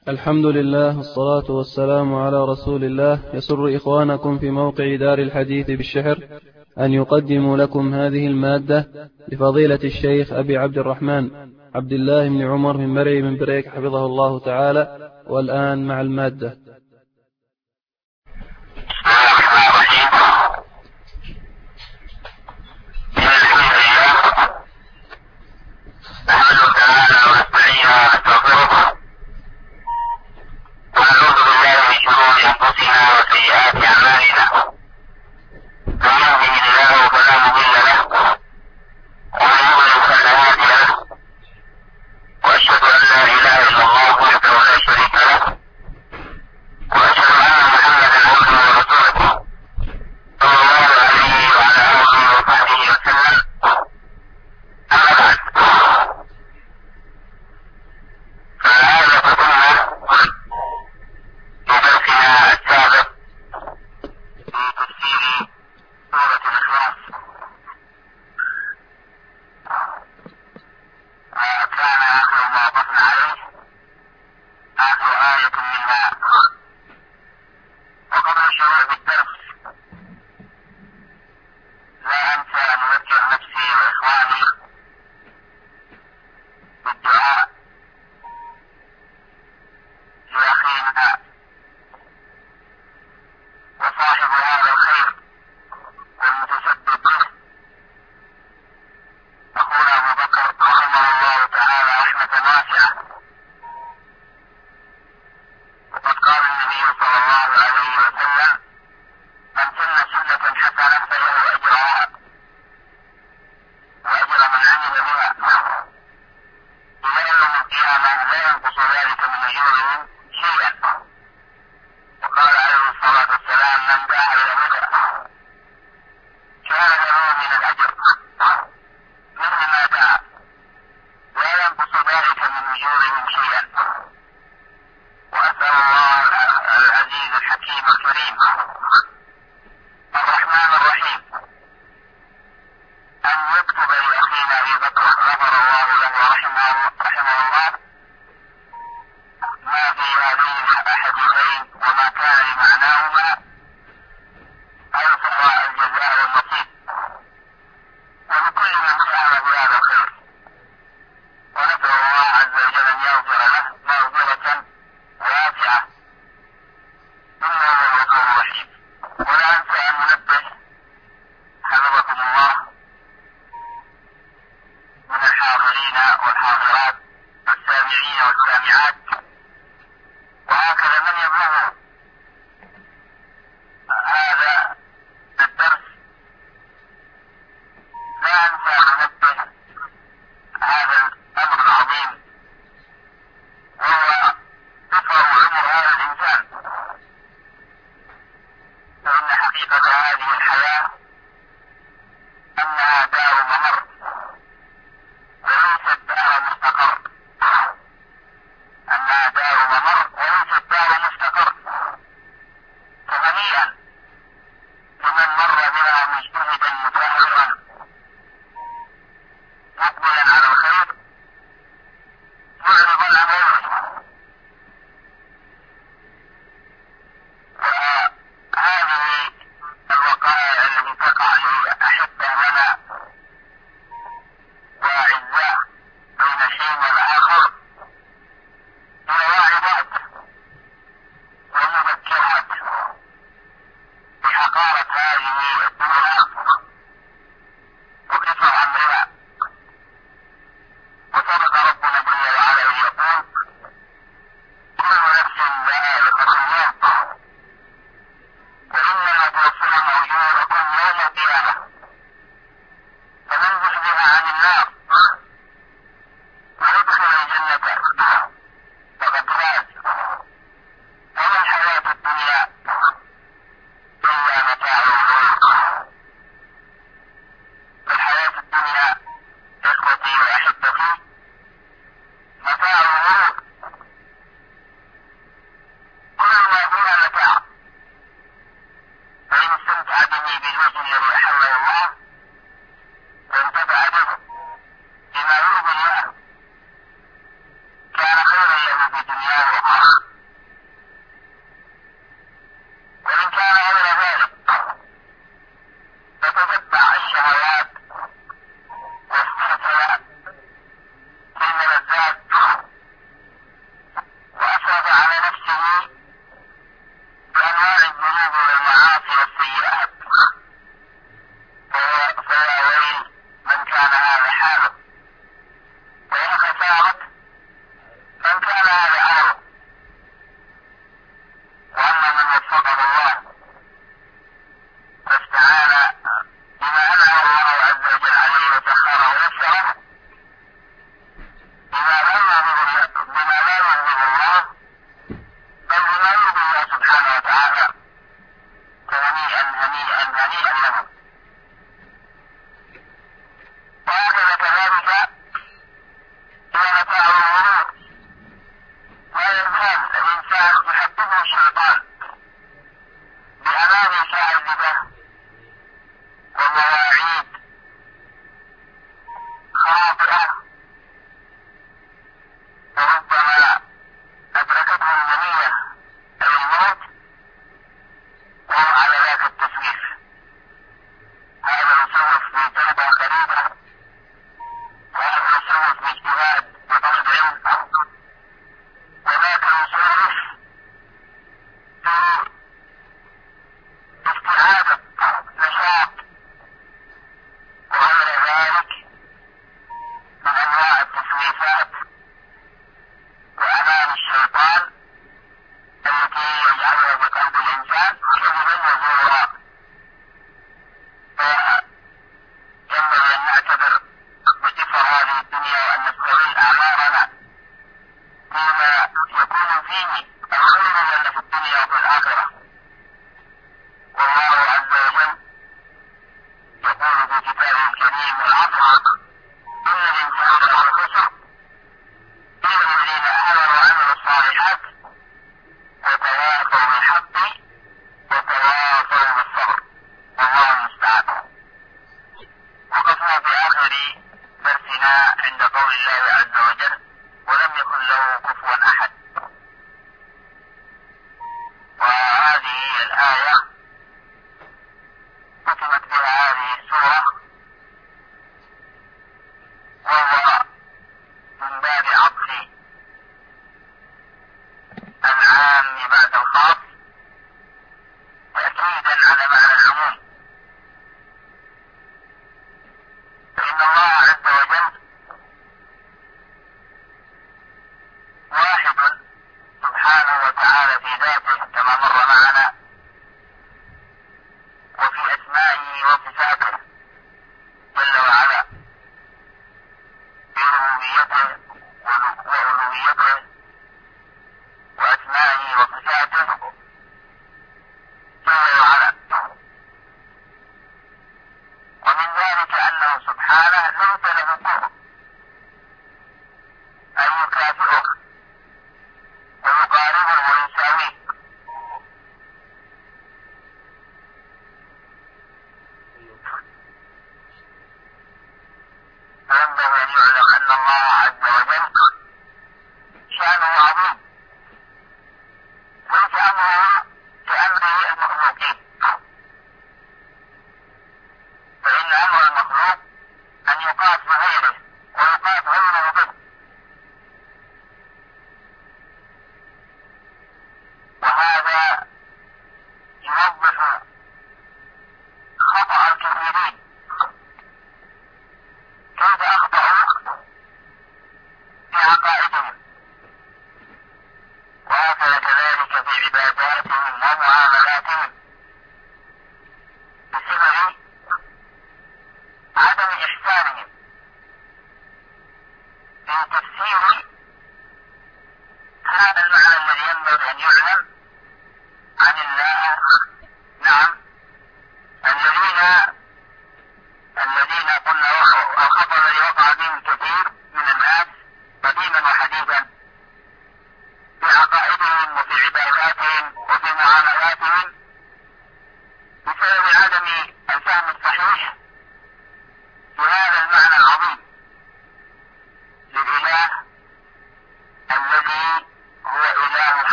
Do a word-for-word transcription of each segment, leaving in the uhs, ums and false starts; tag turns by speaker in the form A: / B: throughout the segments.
A: الحمد لله والصلاة والسلام على رسول الله. يسر إخوانكم في موقع دار الحديث بالشحر أن يقدموا لكم هذه المادة لفضيلة الشيخ أبي عبد الرحمن عبد الله بن عمر من مرعي من بريك حفظه الله تعالى. والآن مع المادة.
B: ما في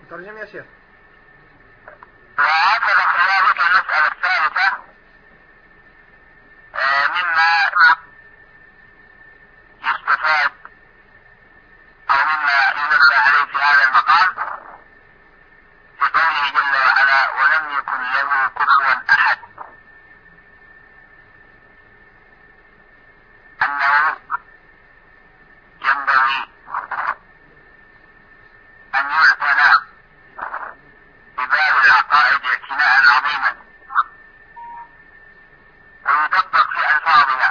B: ترجم يا شيخ.
C: وهكذا كذلك المسألة الثالثة مما يستفاد أو مما ينبه عليه في هذا المقام في قوله جل وعلا ولم يكن له كفوا أحد، أنه ينبغي أن يعتنى بباب العقائد اعتناء عظيما ويدقق في ألفاظها.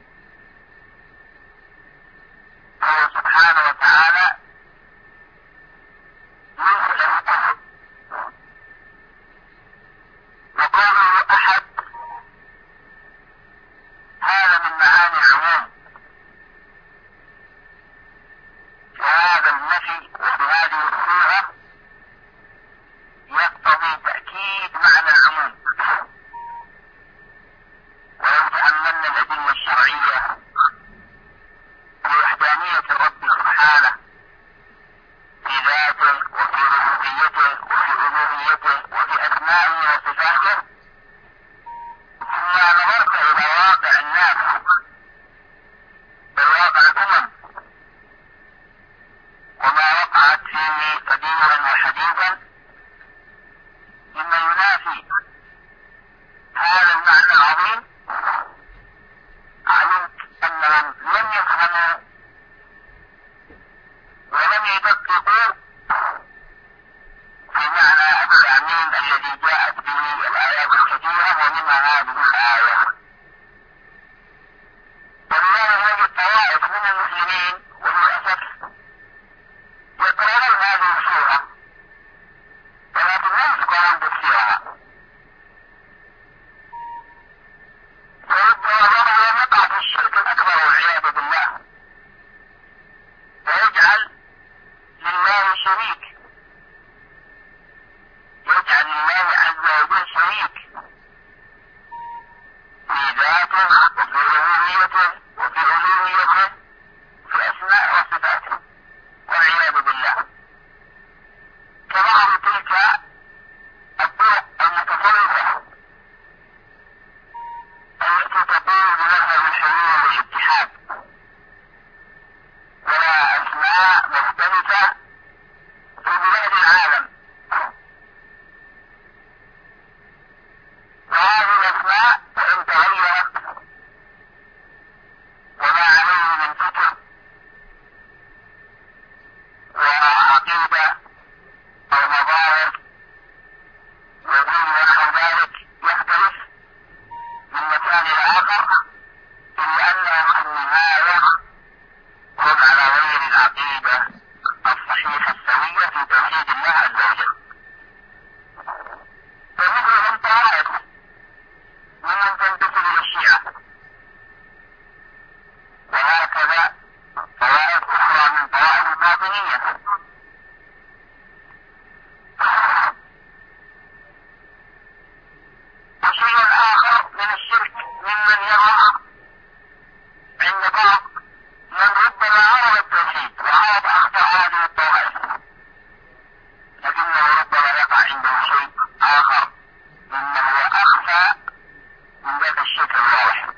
C: فهو سبحانه وتعالى ليس له كفر، وقوله أحد هذا من معاني العموم، وهذا النفي وبهذه الصورة يقتضي تأكيد معنى العموم. ولو تأملنا الأدلة الشرعية بوحدانية الرب سبحانه في ذاته وفي ربوبيته وفي ألوهيته وفي أسمائه وصفاته، ثم نظرت إلى واقع الناس بل واقع الأمم وما وقعت فيه قديما وحديثا مما ينافي هذا المعنى العظيم، علمت أنهم لم يفهموا ولم يدققوا في معنى التعميم الذي جاءت به الآيات الكثيرة ومنها هذه الآية. ولذلك هذه الطوائف من المسلمين وللأسف يقرؤون هذه السورة ولكن لا يفقهون تفسيرها، وربما يقع في الشرك الأكبر والعياذ بالله، ويجعل لله شريك، يجعل لله عز وجل شريك في ذاته وفي ربوبيته وفي ألوهيته وفي أسماء وصفاته والعياذ بالله. كبعض تلك الطرق المتطرفة التي تقول بمذهب الحلول والاتحاد ولا أسماء مختلفة في بلاد العالم، وهذه الأسماء وإن تغيرت وما عليه من فكر وعقيدة أو مظاهر وكل نحو ذلك يختلف من مكان إلى آخر، إلا أنهم في النهاية هم على غير العقيدة الصحيحة السوية في توحيد الله عز وجل. فمثلهم طوائف ممن تنتسب إلى الشيعة، وهكذا طوائف أخرى من طوائف الباطنية. وشيء آخر من الشرك ممن يرى عند بعض من ربما عرف التوحيد وعرف أخطاء هذه الطوائف، لكنه ربما يقع عنده شيء آخر مما هو أخفى من ذات الشرك الواضح.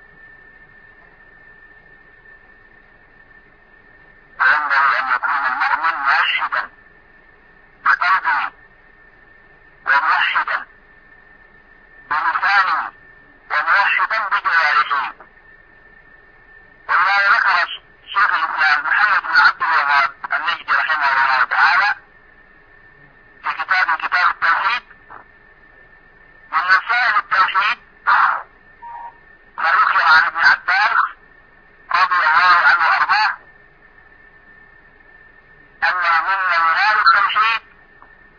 C: وينبغي أن يكون المؤمن موحدا بقلبه وموحدا بلسانه وموحدا بجوارحه. ولذلك ذكر شيخ الإسلام محمد بن عبد الوهاب النجدي رحمه الله تعالى في كتاب كتاب التوحيد من مسائل التوحيد ما ذكر عن ابن عباس رضي الله عنه وأرضاه أن مما ينال التوحيد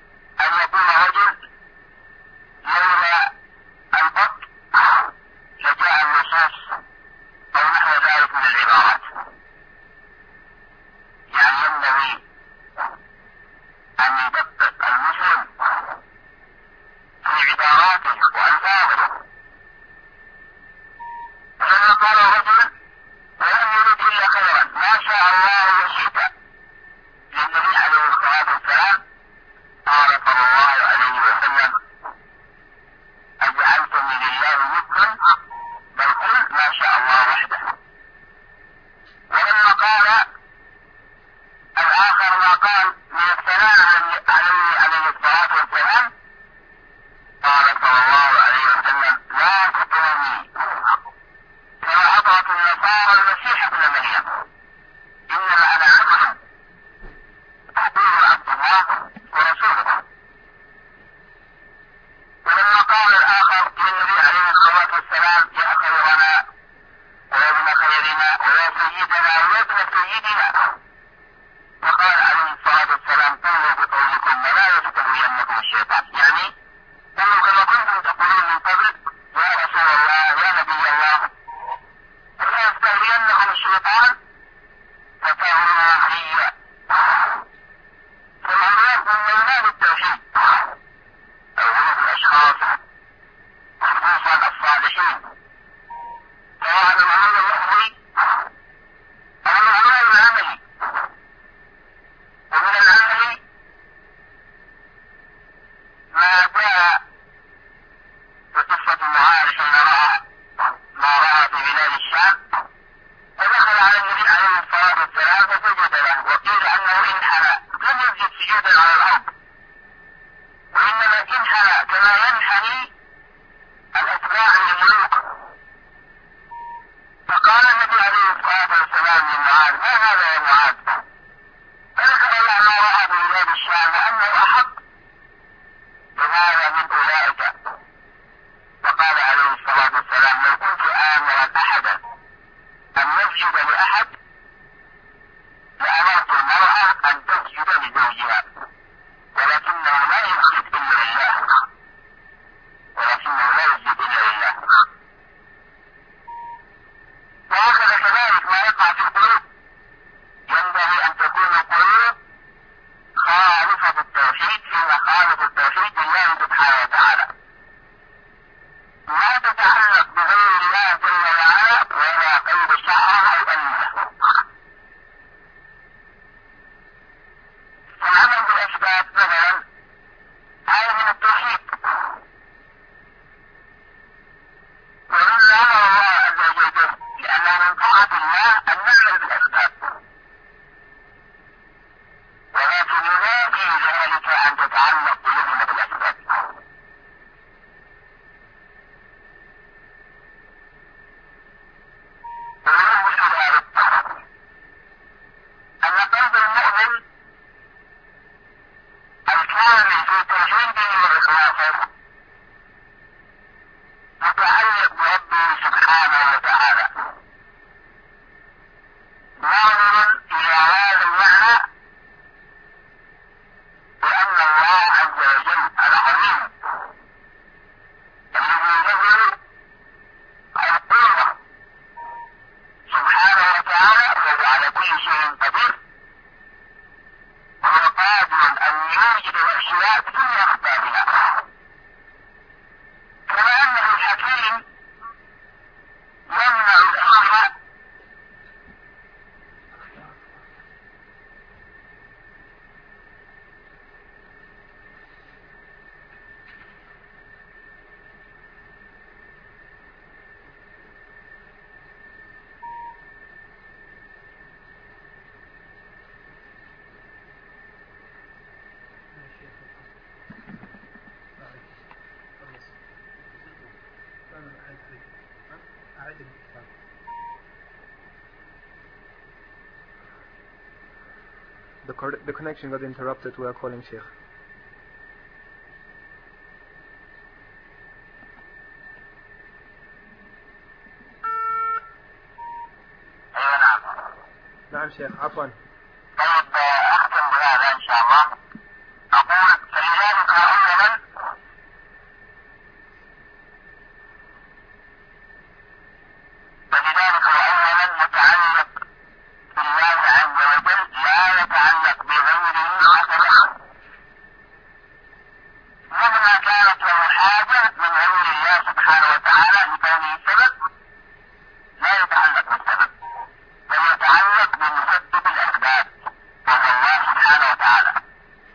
C: الشام أنه أحق بهذا من أولئك. وقال عليه الصلاة والسلام: لو كنت آمرا أحدا أن يسجد لأحد لأمرت المرأة أن تسجد لزوجها، ولكنه لا يسجد إلا لله، ولكنه لا يسجد إلا لله. وهكذا كذلك ما يقع في القلوب، ينبغي أن تكون القلوب خالصة التوحيد، فيما خالص التوحيد لله سبحانه وتعالى، ما تتعلق بغير الله جل وعلا ولا قيد شعرها أو أنها. فالعمل بالأسباب مثلا هذا من التوحيد، ومما أمر الله عز وجل لأن من طاعة الله أن نعمل بالأسباب، ولكن ينافي ذلك أن تتعلق قلوبنا بالأسباب. ويوضح ذلك أن قلب المؤمن الكامل في توحيده وإخلاصه متعلق بربه سبحانه وتعالى، ناظر إلى هذا المعنى بأن الله عز وجل العظيم الذي له القوة سبحانه وتعالى وهو على كل شيء قدير، وهو قادر أن يوجد الأشياء بدون أسبابها، كما أنه الحكيم يمنع الأشياء
B: The, co- the connection got interrupted. We are calling Sheikh.
C: أي نعم.
B: نعم شيخ، عفوا.
C: طيب أختم بهذا إن شاء الله. أقول فلذلك أولا فلذلك أولا متعلق بالله عز وجل لا يتعلق بغيره أبدا، مهما كانت له حاجة من غير الله سبحانه وتعالى لكونه سبب لا يتعلق بالسبب، بل يتعلق بمسبب الأسباب وهو الله سبحانه وتعالى.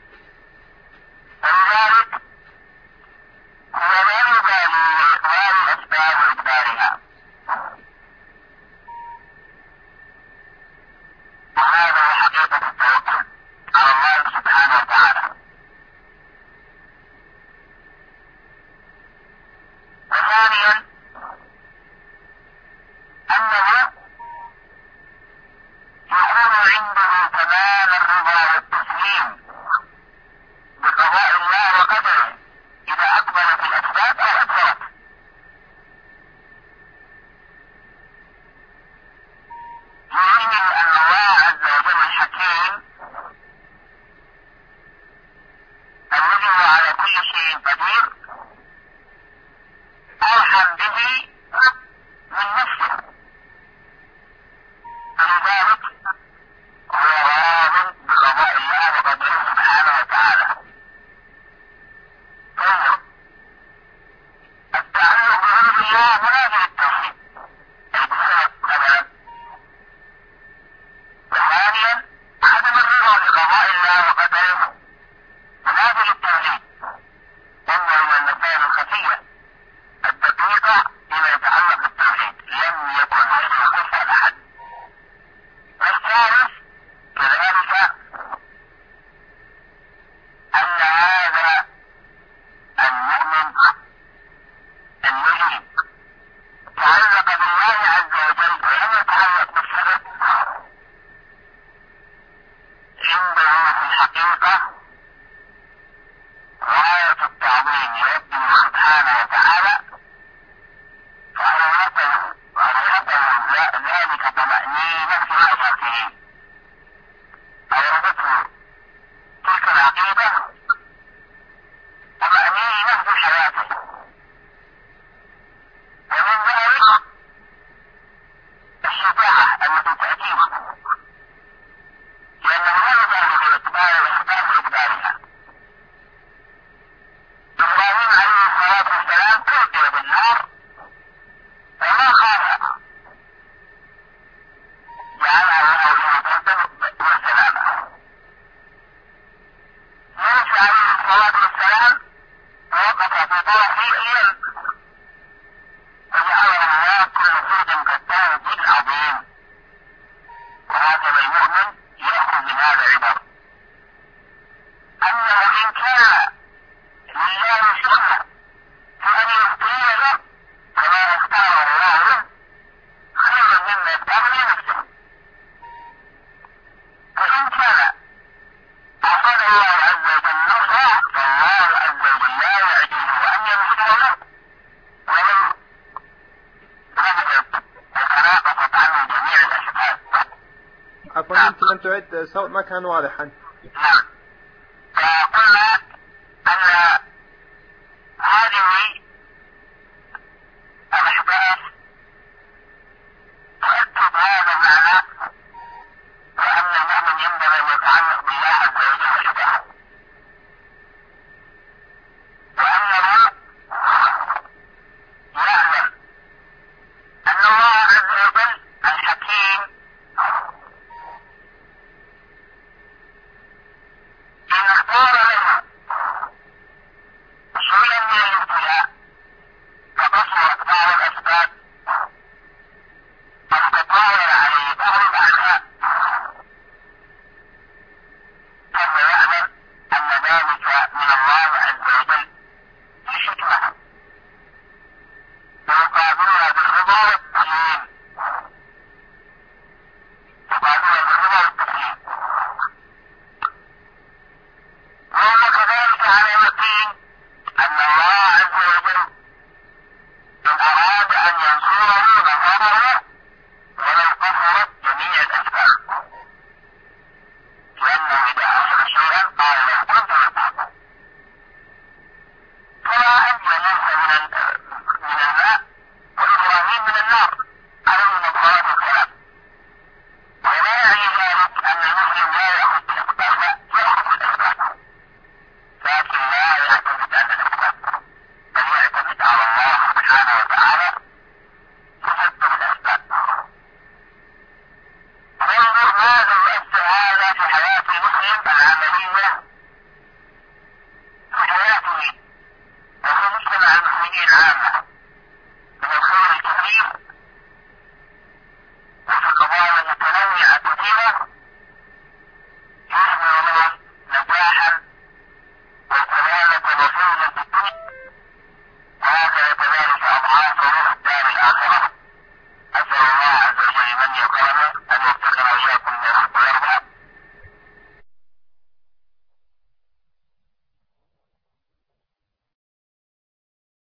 C: حقيقيا فجعلهم الله كل فرد كالتوحيد العظيم. وهكذا المؤمن يأخذ من هذا عبر أنه إن كان لله شغلة فأن يختار له كما اختاره الله له خيرا مما يختار لنفسه. فإن كان أعطاه الله عز وجل نصرا فالله عز وجل لا يعجزه أن ينصره له ولو رفضت وتناقصت عنه جميع الأسباب.
B: عفوا يمكن أن تعد الصوت ما كان واضحا.
C: نعم. فقلنا أن هذه الأحداث تؤكد هذا المعنى وأن المؤمن ينبغي أن يتعلق بالله عز وجل وحده وأنه يعلم أن الله عز وجل الحكيم إن اختار له شيئا من الابتلاء فقصرت بعض الأسباب أو تطاول عليه بعض الأعداء فهو يعلم أن ذلك من الله عز وجل لحكمة ويقابلها بالرضا والتسليم يقابلها بالرضا والتسليم. وهو كذلك على يقين أن الله عز وجل إن أراد أن ينصره نصره له ولو قصرت جميع الأسباب لأنه إذا أصل شيئا قال لو كنت